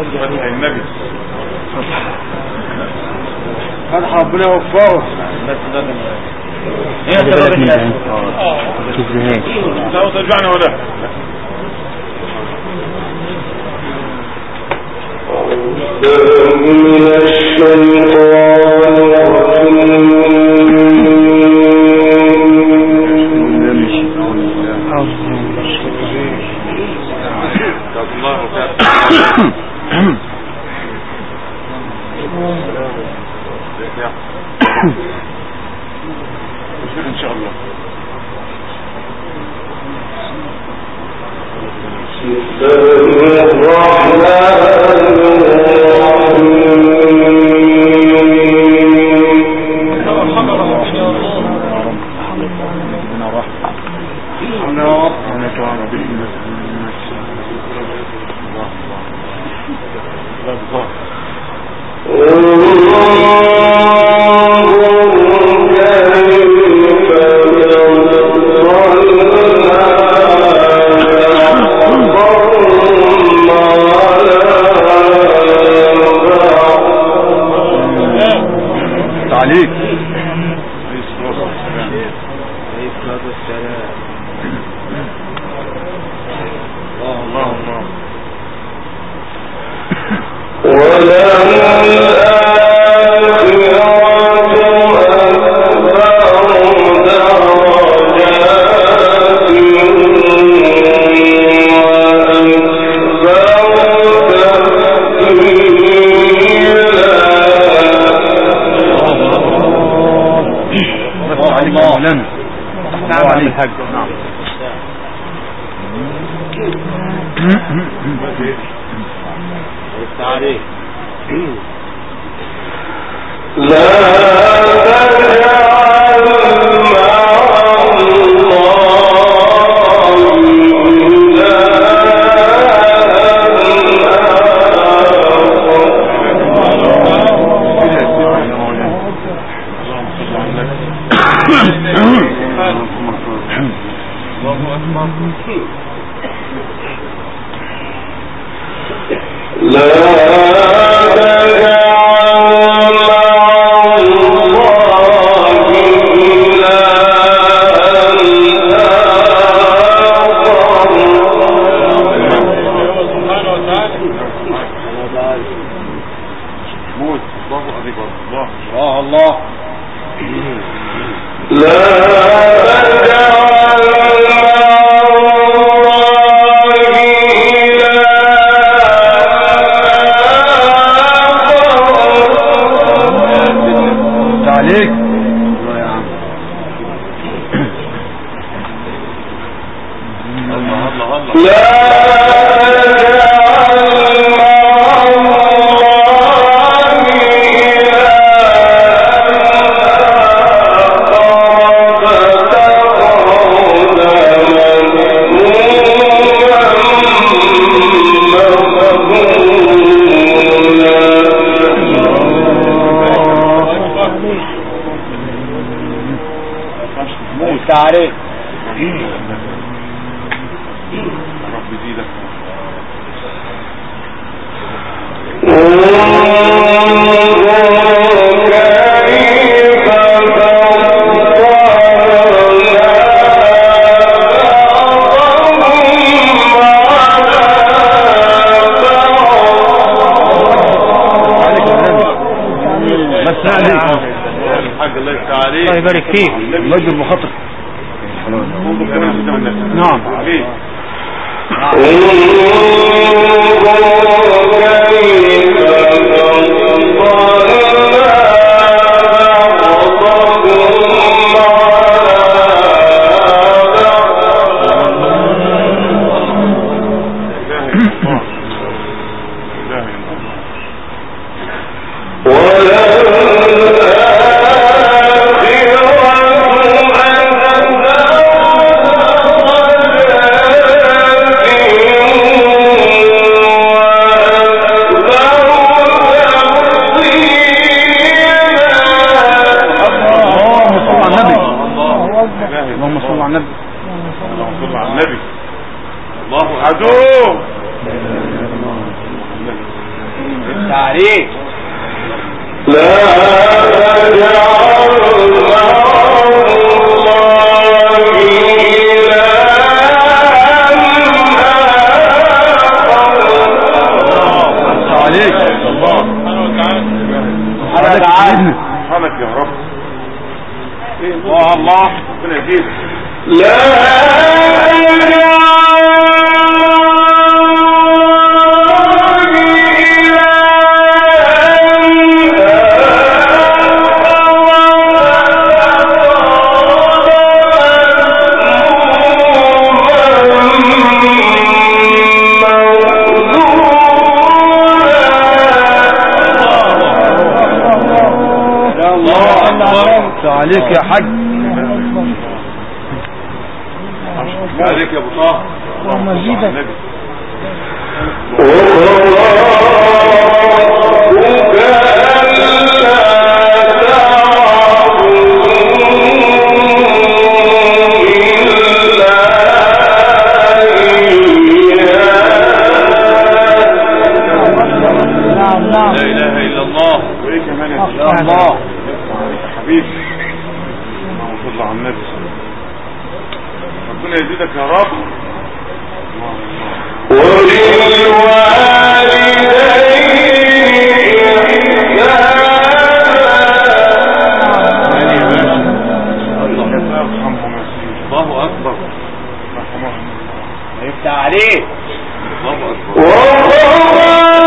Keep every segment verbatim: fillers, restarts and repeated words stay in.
فتح النبي فتح ربنا يوفقه. ايه سبب الناس؟ لا ترجعنا ولا من الشيطان ان شاء الله. الله يبارك فيك. مجد المخاطر. نعم. وَلَا عليك. لا تجعل عليك الله سبحانك سبحانك يا رب. الله الله ربنا يزيدك. لا عليك يا حاج. عليك يا ابو طه. اللهم زيدك. لا اله الا الله. وايه كمان يا الله حبيبي. اللهم صل على النبي. ربنا يزيدك يا رب. الله اكبر. يفتح عليك. الله اكبر.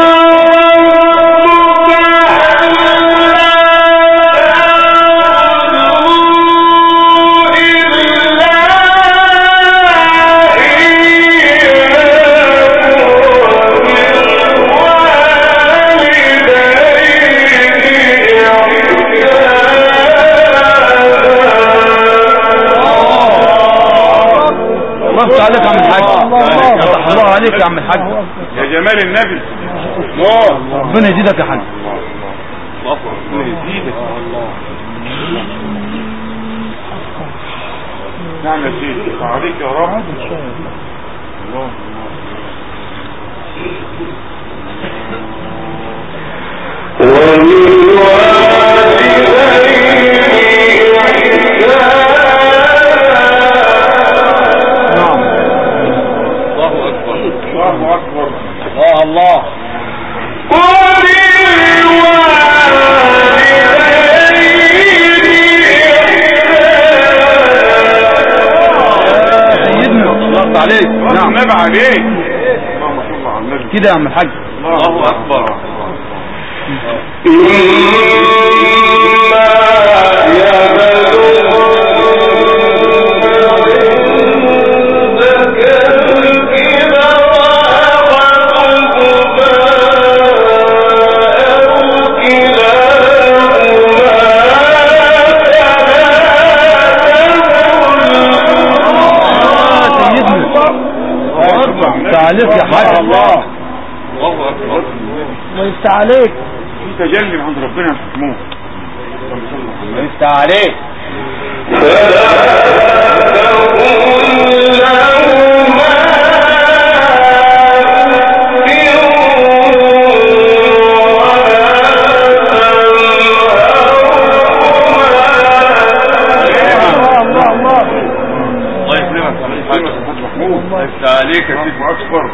عليك يا عم الحاج. الله عليك يا عم الحاج. يا جمال النبي. نور. ربنا يزيدك يا حاج. الله ربنا يزيدك. الله. نعم يا سيدي. عليك يا رب. الله. الله أكبر. الله الله. سيدنا الله عليك. نعم النبي عليك. اللهم صل على النبي. كده يا عم الحاج. الله أكبر. عليك يا حاج. الله الله اكبر. الله يفتح عليك. في تجلي عند ربنا يا محمود. الله يفتح عليك. الله يفتح عليك يا سيدي اكبر.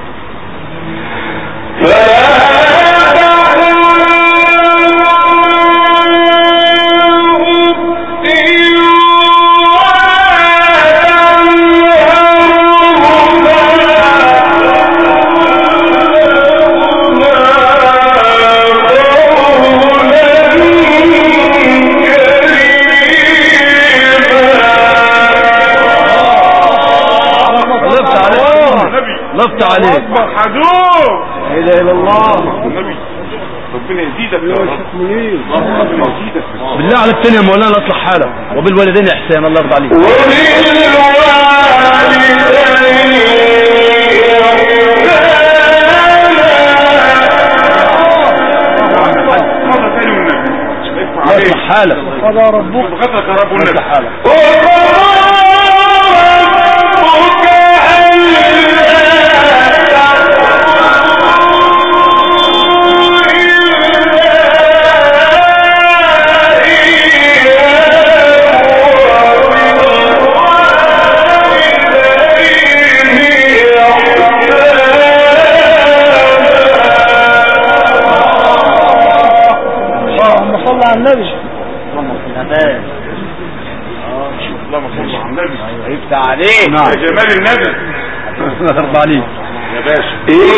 لفت عليك حدود. لا اله الا الله. النبي ربنا يزيدك يا رب. ربنا يزيدك. بالله عليك تاني يا مولانا اصلح حالك. وبالوالدين احسان. الله يرضى عليك. اصلح حالك. قضى ربك بغضك يا رب والنبي. اصلح حالك. على النبي. اللهم صل على النبي. يفتح عليك يا جمال النبي. الله عليك يا باشا.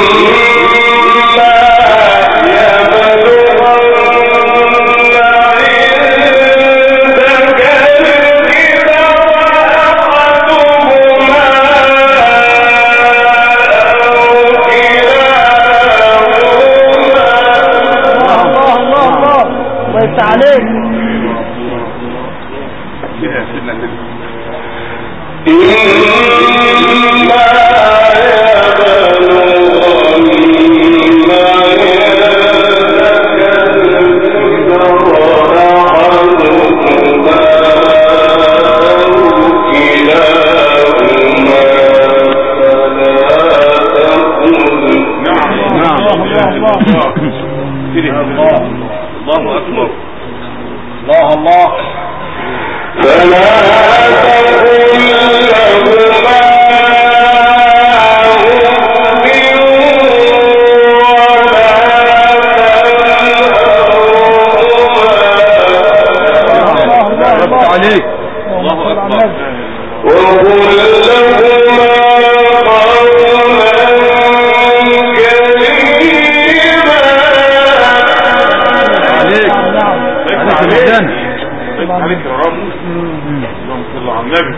عليك كده سيدنا كده الله أكبر. الله الله. فلا تقل لهما أف عليك. الله أكبر. وقل لهما عليك يا رب. اللهم صل على النبي.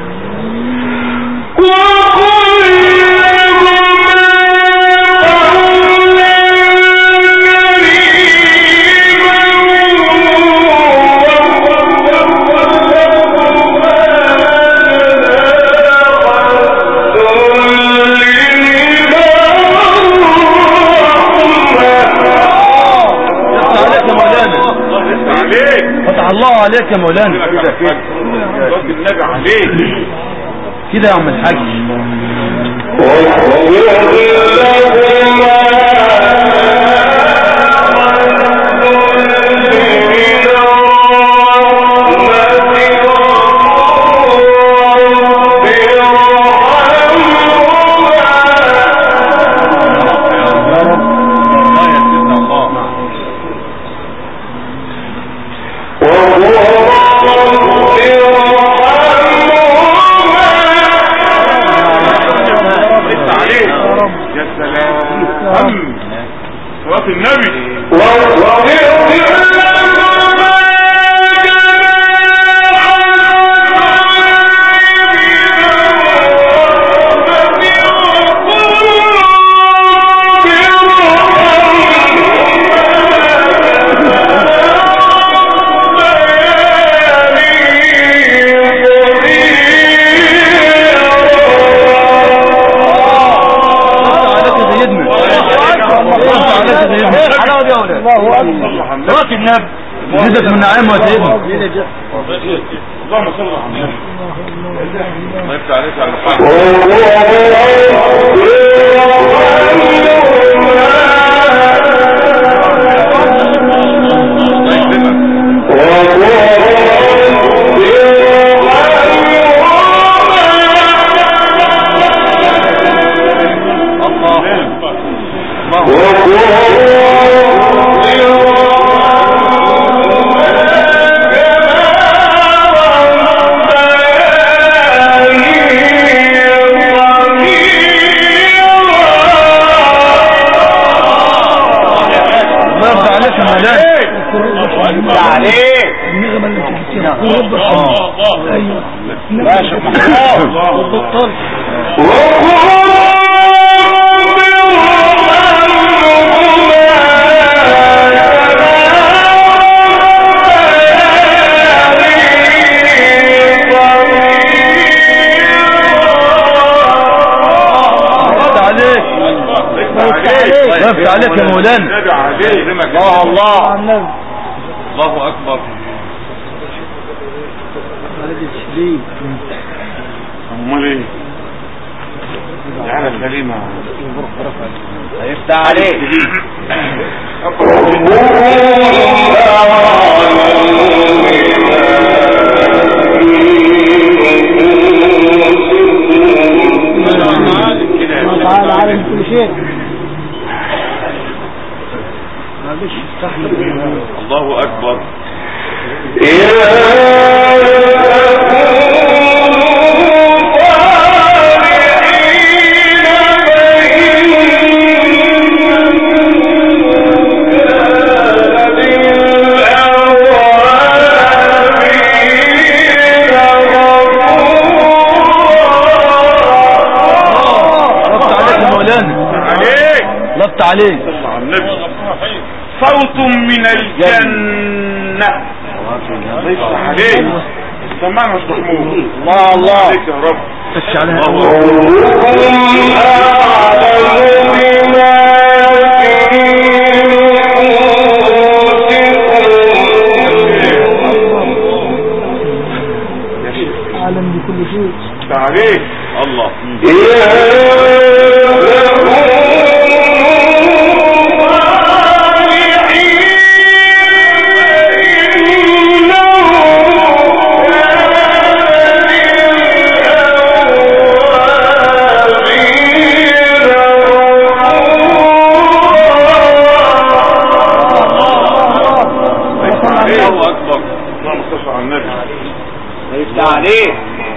فتح الله عليك يا مولانا. كده كده النبي عليك كده يا عم الحاج. صلاة النبي. صلاة النبي. زيدك من نعيم وسيدنا. اللهم صل على النبي. الله يفتح عليك يا محمد. وقفت عليك يا مولانا. الله الله الله اكبر. امال ايه يعني سليمه هيفتح عليك. تعالى عالم كل شيء. الله اكبر. لبت عليك صوت من الجنة ليس عليك سمعنا مش محمود الله الله عليك يا رب تش عليها عالم بكل شيء عليك الله عليه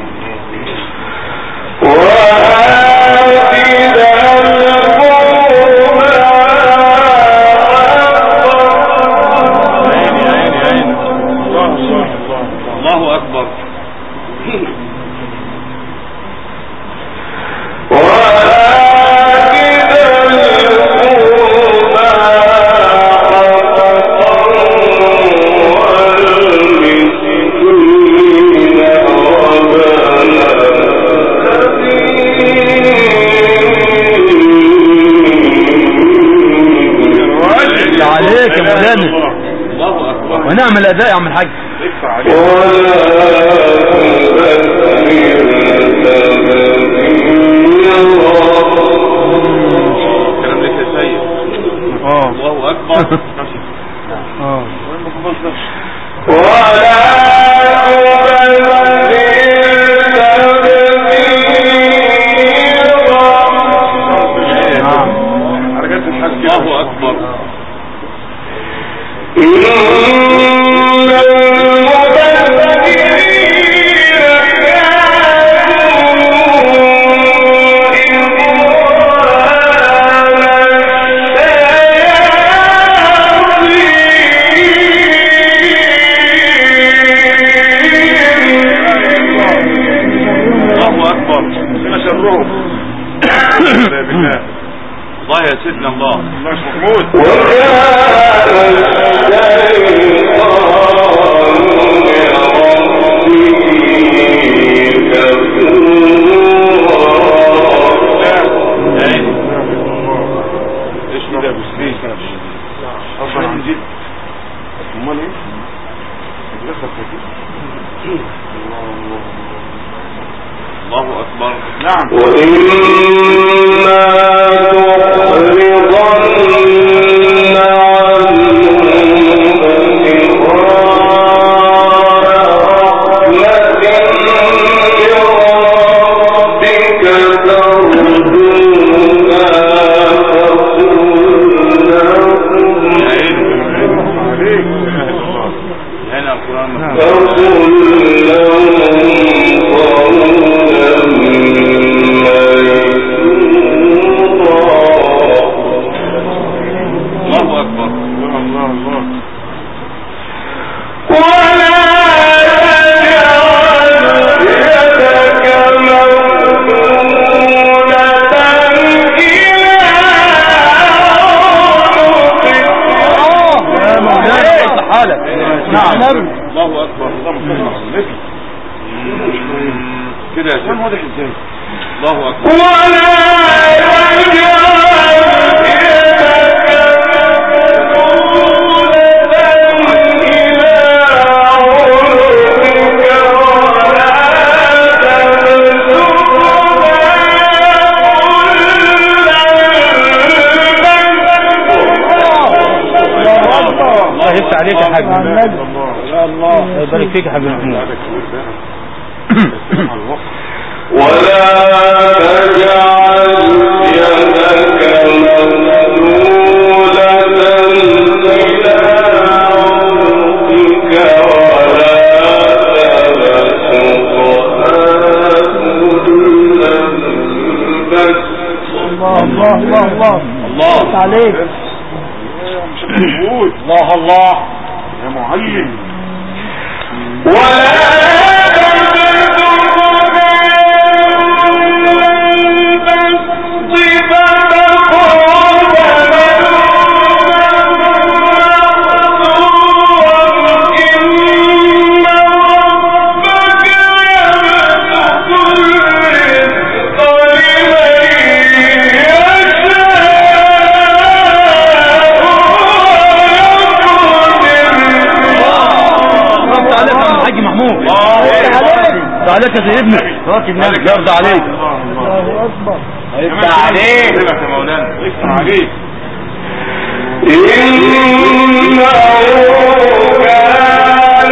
الله أكبر عليك يا مولانا ونعم الاداء يا عم الحاج كلام لك يا سيد اه الله اكبر اه الله اكبر الله يا سيدنا الله الله مش محمود ايش ده ابو سليم اصلا عن جد امال ايه الله اكبر نعم وإما تحرضن الله اكبر كده يا شيخ واضح ازاي الله اكبر الله يفتح عليك يا حاج الله يبارك فيك يا حاج محمود ولا تجعل يدك مغلولة إلى عنقك عليك. مش موجود. الله الله يا معلم. ولا عليك يا سيدنا راكب ناس يرضى عليك. الله اكبر. يفتح عليك يا مولانا يفتح عليك. إنه كان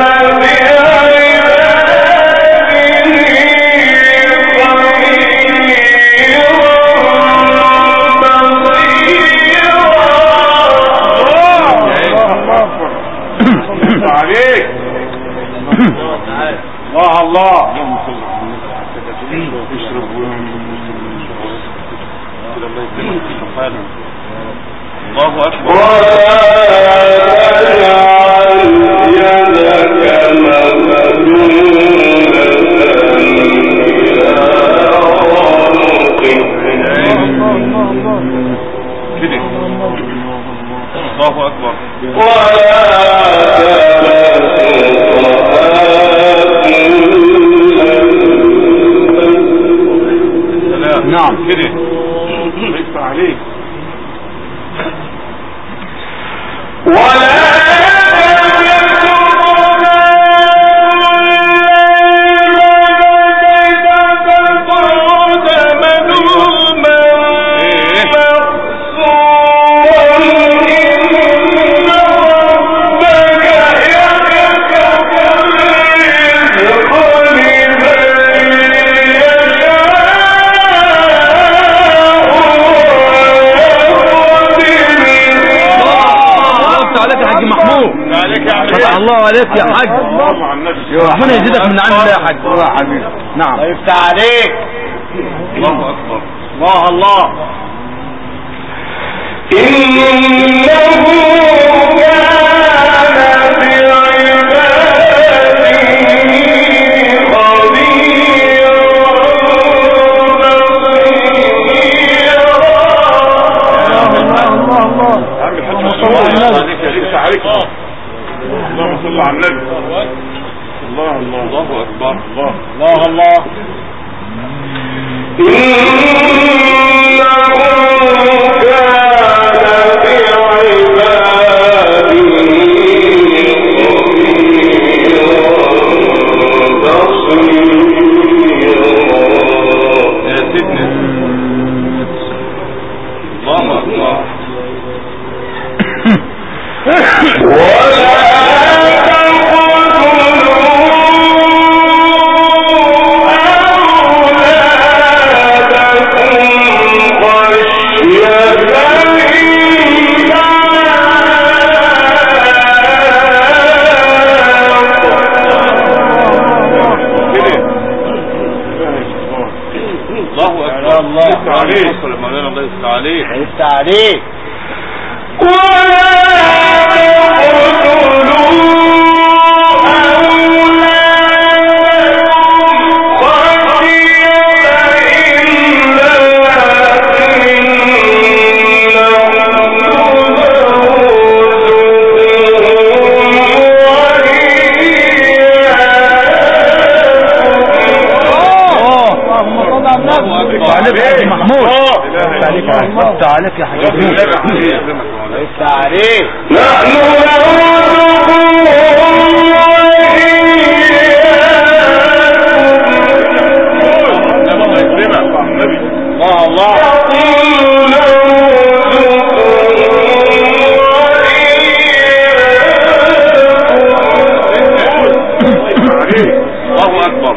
يفتح عليك. الله الله. الله أكبر. ولا تجعل يدك مغلولة إلى عنقك كده. الله أكبر. ولا نعم كده. يفتح عليك. ولا الله عليك يا حاج. ربنا يزيدك من عند الله يا حاج. الله حبيبي. نعم يفتح عليك. الله أكبر. الله الله. إنه كان بعباده خبيرا بصيرا. اللهم صل على النبي. الله الله. الله أكبر. الله الله الله. عليك. عليك يا حبيبي. يفتح عليك. نحن الله الله. الله أكبر.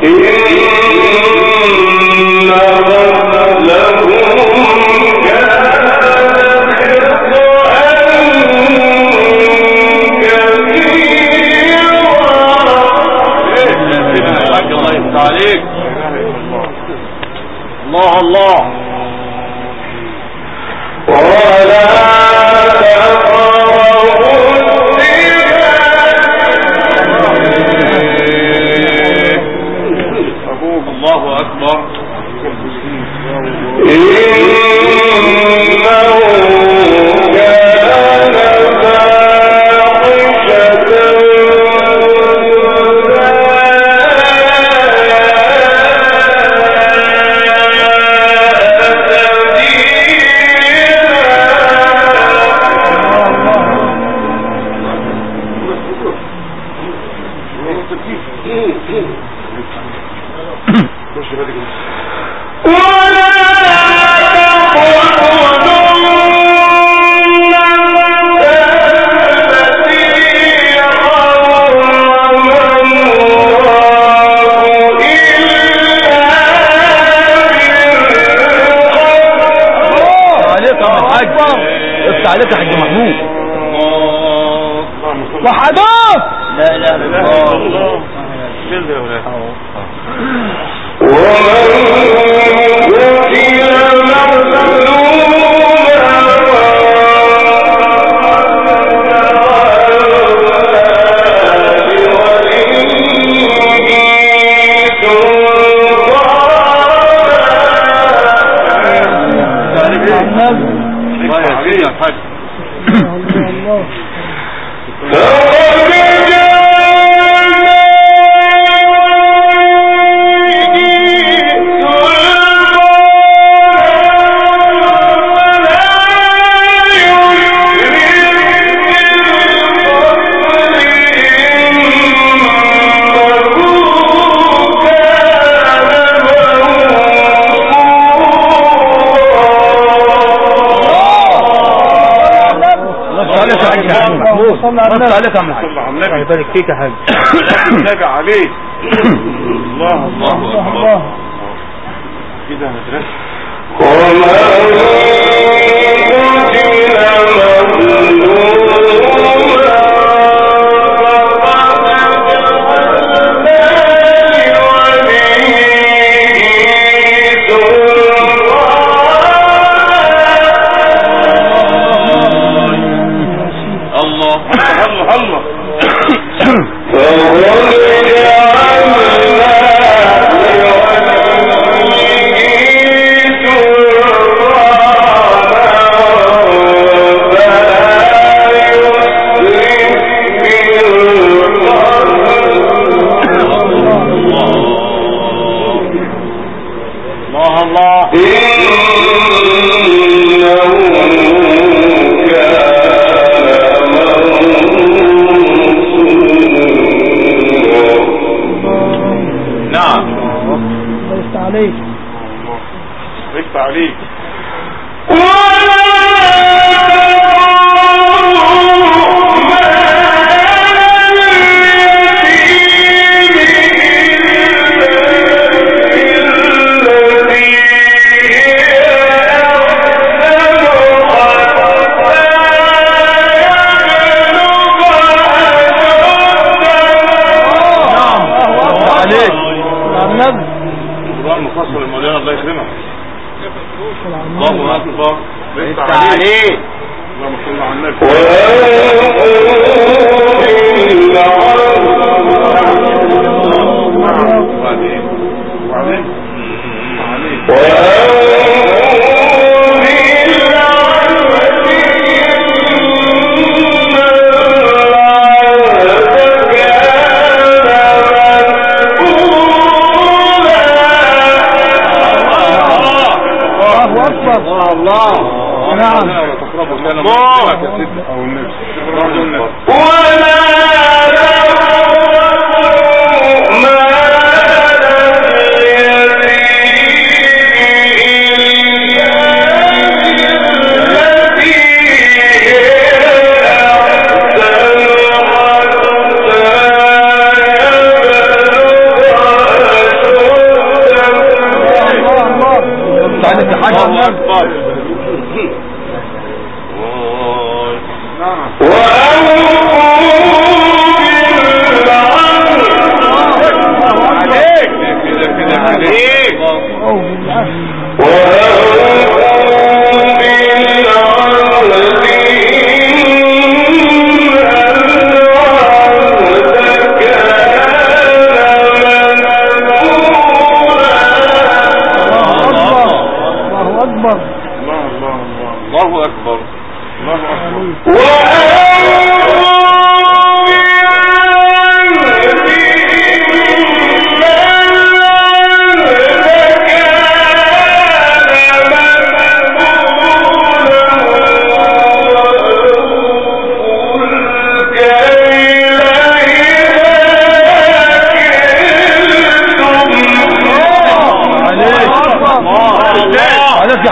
عليك يا حاج محمود. وحدوث لا لا الله جلد يا ولاد. صلى عليك يا محمد. يبارك فيك يا حاج. نجا عليك. الله الله الله كده مدرسه.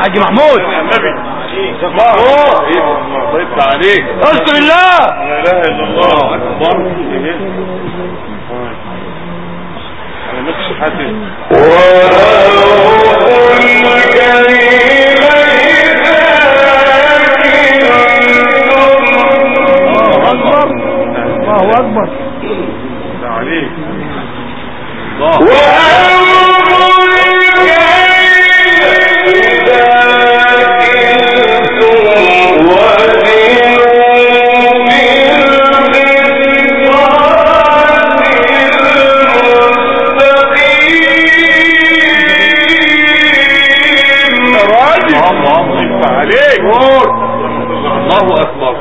حاج محمود. الله يفتح عليك. اذكر الله. لا اله الا الله اكبر. انا مش حاسس. الله أكبر. عليك. الله اكبر.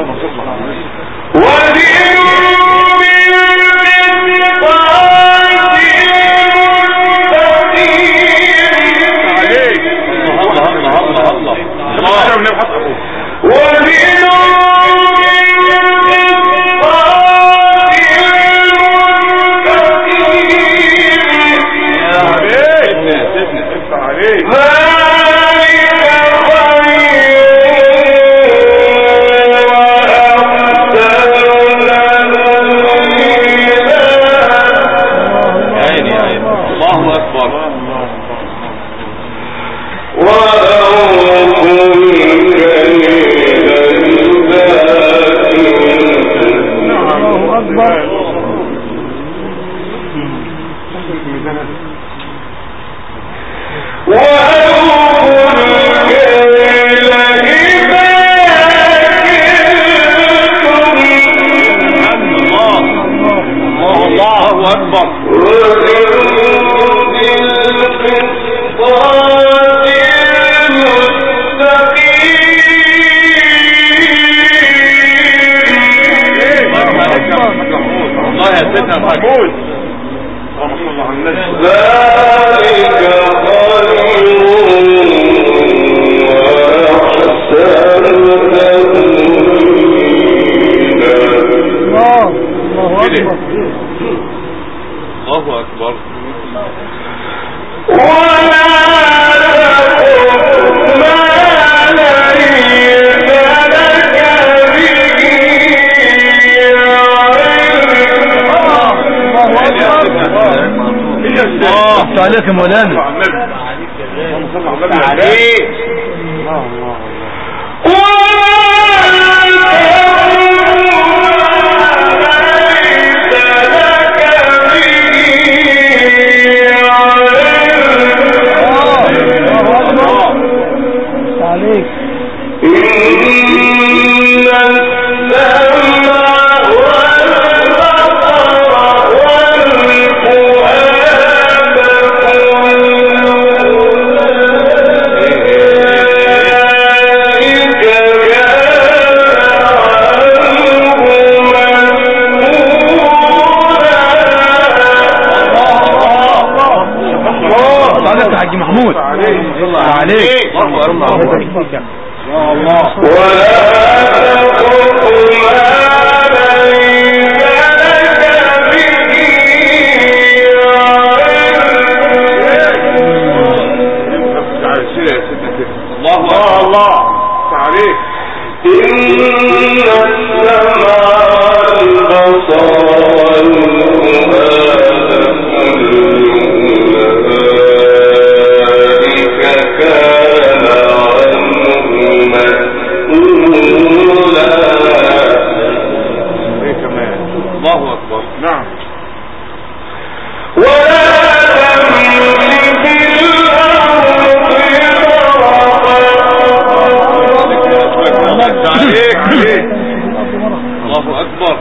عليك يا مولانا. عليك. عليك. حاج محمود عليك. الله الله عليك. إن السمع والبصر الله أكبر. نعم. عليك عليك. الله أكبر.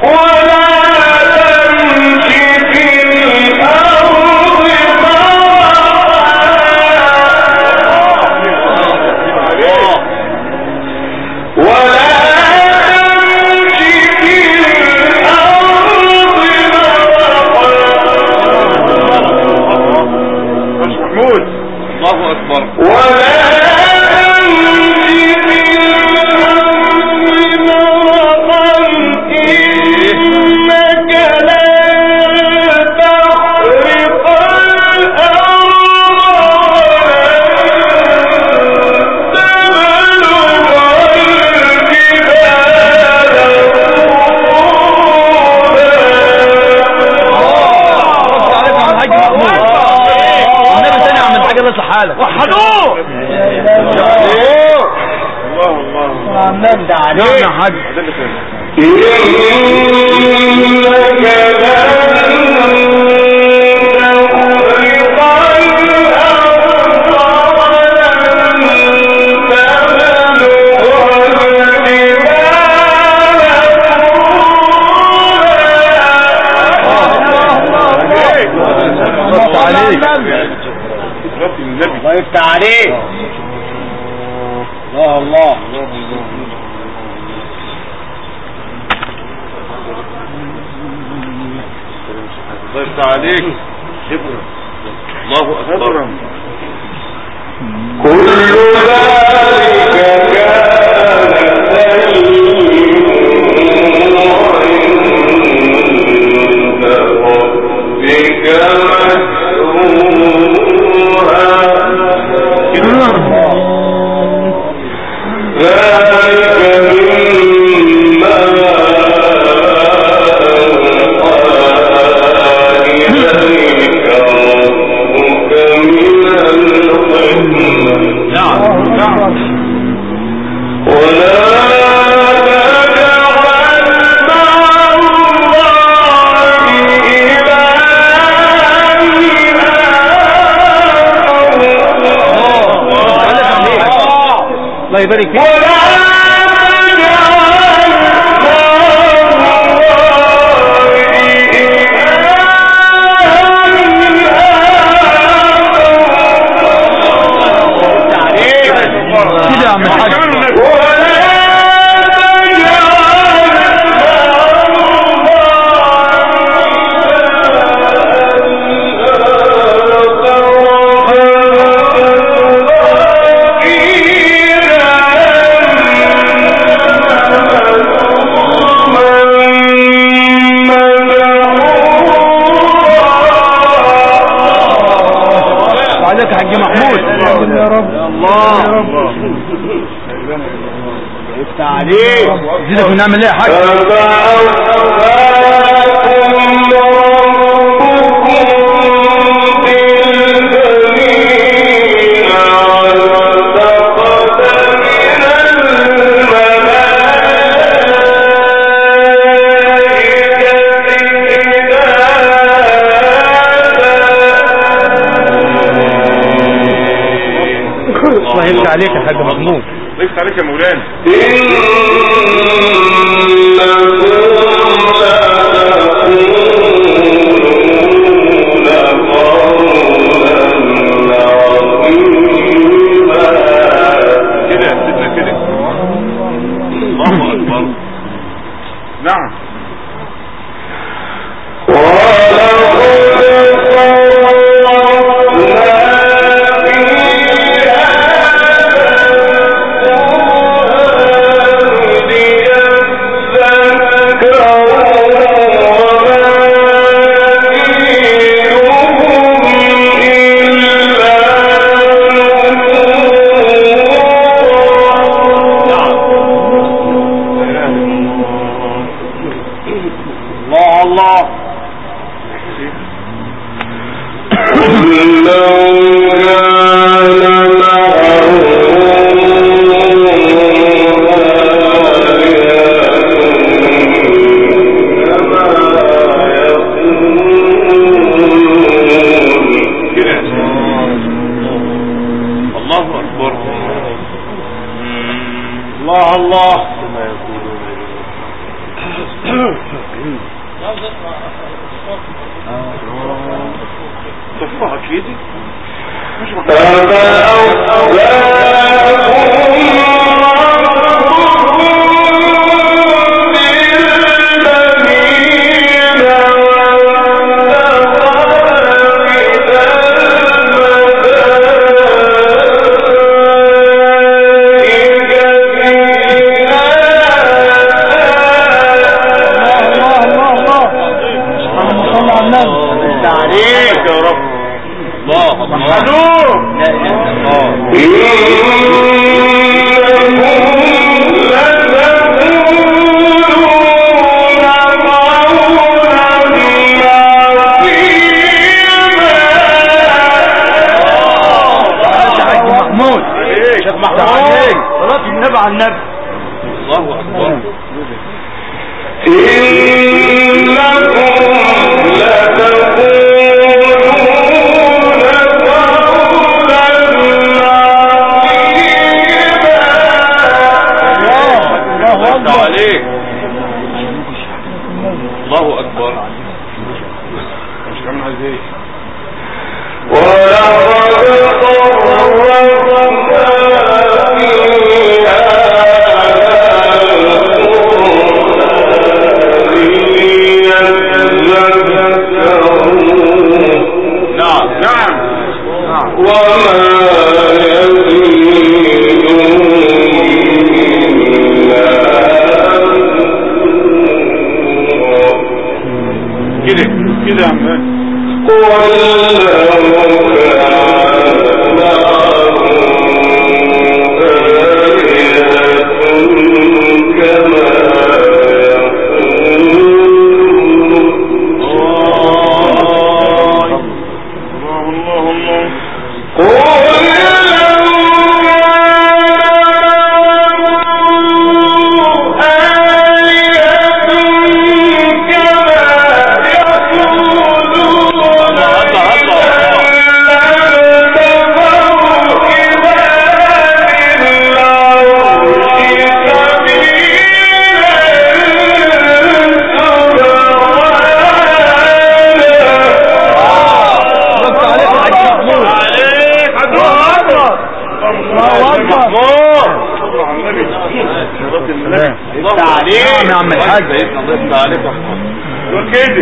الله أكبر. تعالى وحدوه. الله الله النبي عليك يا حاج. الله يفتح عليك. الله الله الله يفتح عليك. الله أكبر. كل ذلك كان سيئا عند ربك مكروها. ذلك مما إليك ربك من الحكمة. نعم نعم. ولا تجعل مع الله إلها الله يبارك فيك. كده يا عم الحاج. عليك يا حاج محمود. يا رب الله يفتح عليك. زيدك ونعمل ايه يا حاج؟ الله يفتح عليك يا حاج محمود. الله يفتح عليك يا مولانا. كده يا سيدنا كده. الله أكبر. نعم. الله اكبر. مش كمان عايز ايه؟ نعم نعم وما كده كده يا عم يا عم الحاج الله عليك يا احمد دول كده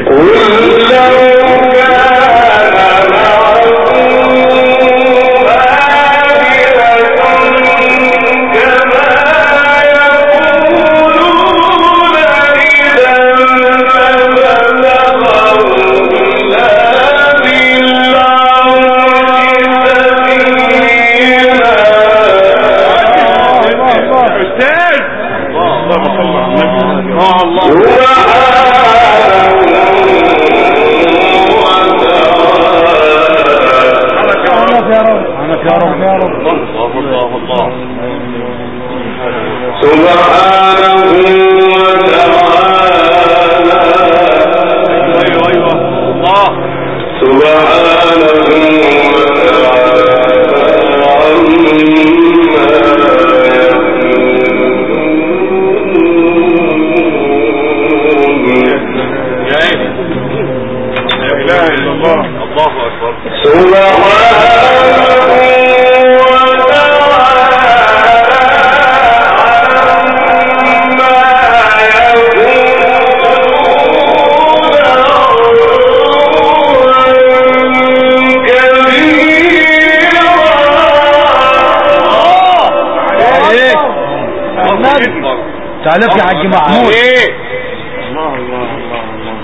تعالى يا حاج محمود. الله الله الله الله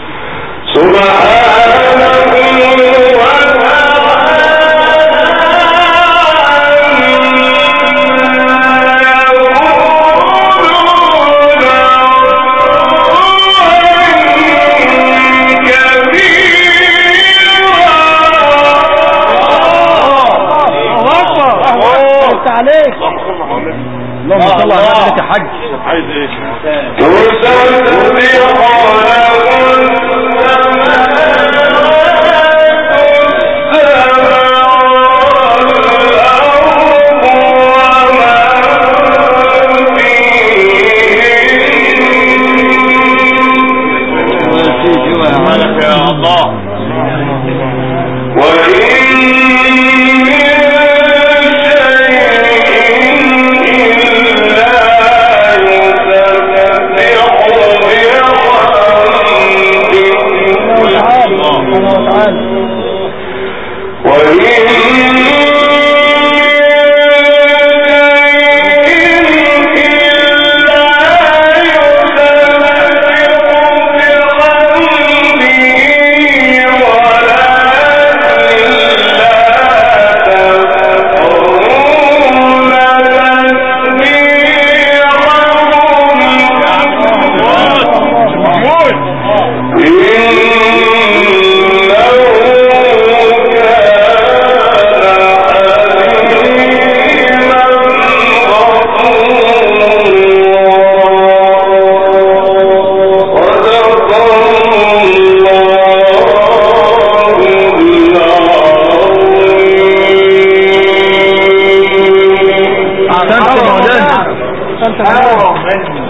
عليك اللهم صل على النبي يا حاج. عايز ايه؟ يا الله انت